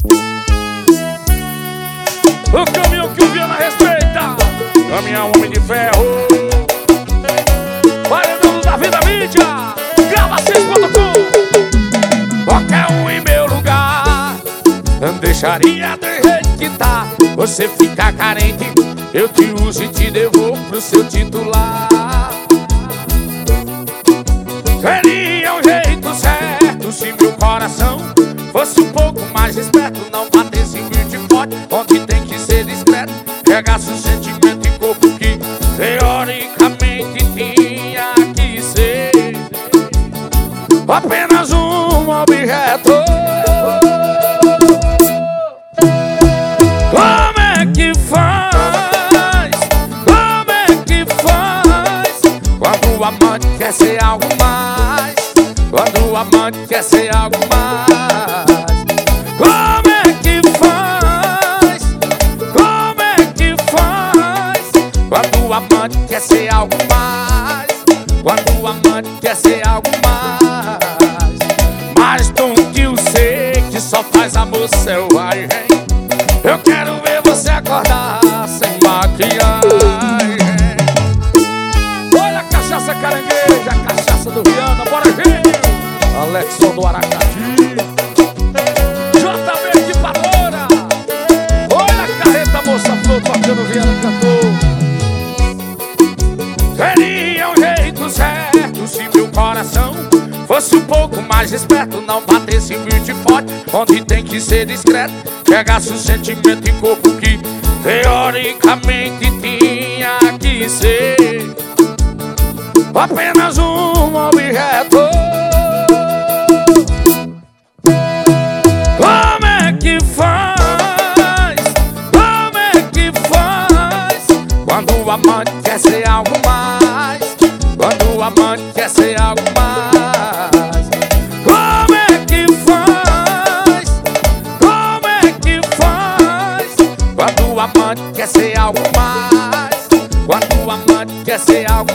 O caminhão que o Viana respeita. Caminhão Homem de Ferro. Paredão da Vida Mídia. Grava 6.com. Qualquer um em meu lugar deixaria do jeito que tá. Você fica carente, eu te uso e te devolvo pro seu titular. Seria um jeito certo se meu coração fosse um pouco mais esperto. Não batesse muito forte, onde tem que ser discreto. Pegasse o sentimento e corpo que teoricamente tinha que ser apenas um objeto. Como é que faz? Como é que faz? Quando o amante quer ser algo mais. Quando o amante quer ser algo mais. Como é que faz? Como é que faz? Quando o amante quer ser algo mais. Quando o amante quer ser algo mais. Mais do que eu sei que só faz amor selvagem. Eu quero ver você acordar sem maquiagem. Olha a cachaça carangueja, a cachaça do Viana, bora gente! Alexson do Aracati, JB Equipadora. Olha a carreta moça flor tocando Viana cantor. Seria um jeito certo se meu coração fosse um pouco mais esperto. Não batesse muito forte, onde tem que ser discreto. Pegasse o sentimento e corpo que teoricamente tinha que ser apenas um objeto. Como é que faz? Como é que faz? Quando o amante quer ser algo mais. Quando o amante quer ser algo mais. Como é que faz? Como é que faz? Quando o amante quer ser algo mais. Quando o amante quer ser algo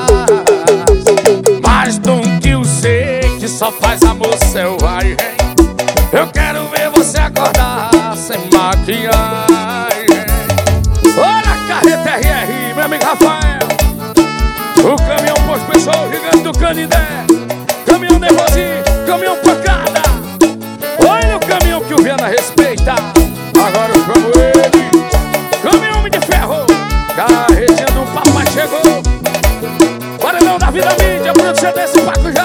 mais. Mais do que eu sei que só faz amor selvagem. Eu quero ver você acordar sem maquiagem. Olha a carreta RR, meu amigo Rafael. O caminhão pôs pessoal, gigante do Canindé. Caminhão Nervosinho, caminhão pancada. Olha o caminhão que o Viana respeita. Agora eu chamo ele, Caminhão Homem de Ferro. Carretinha do papai chegou. Paredão da Vida Mídia, produção desse Paco